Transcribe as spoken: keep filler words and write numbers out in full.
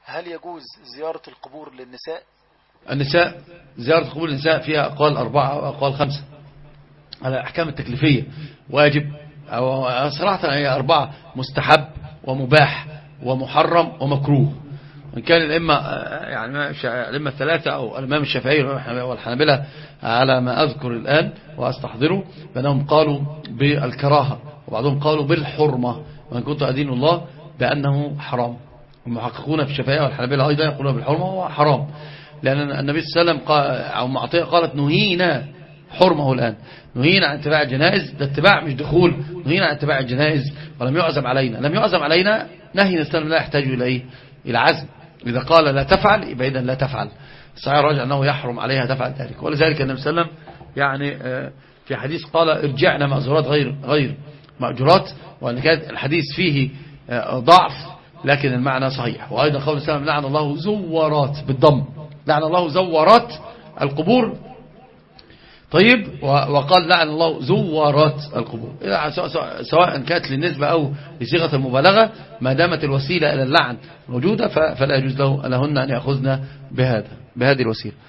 هل يجوز زيارة القبور للنساء؟ النساء زيارة قبور النساء فيها أقوال أربعة أو أقوال خمسة على الأحكام التكليفية، واجب أو صراحة هي أربعة: مستحب ومباح ومحرم ومكروه. إن كان الإمة يعني الإمة الثلاثة أو الإمام الشافعي والحنابلة على ما أذكر الآن وأستحضره بأنهم قالوا بالكراهة، وبعضهم قالوا بالحرمة، وإن كنت أدين الله بأنه حرام. المحققون في الشافعية والحنابلة أيضا يقولون بالحرمة وهو حرام، لأن النبي صلى الله عليه وسلم أو معطية قالت نهينا حرمه الآن، نهينا عن اتباع الجنائز، ده اتباع مش دخول، نهينا عن اتباع الجنائز ولم يعزم علينا. لم يعزم علينا نهي الإسلام لا يحتاج إلى إيه؟ إلى عزم. إذا قال لا تفعل يبقى إذن لا تفعل. الصحيح الراجع أنه يحرم عليها تفعل ذلك، ولذلك النبي صلى الله عليه وسلم يعني في حديث قال ارجعنا مأزورات غير غير مأجورات، وأن كان الحديث فيه ضعف لكن المعنى صحيح. وأيضا قول السلام لعن الله زورات بالضم، لعن الله زورات القبور. طيب وقال لعن الله زورات القبور، سواء كانت للنسبة أو لصيغة المبالغة، ما دامت الوسيلة إلى اللعن موجودة فلا يجوز له لهن أن يأخذن بهذا بهذه الوسيلة.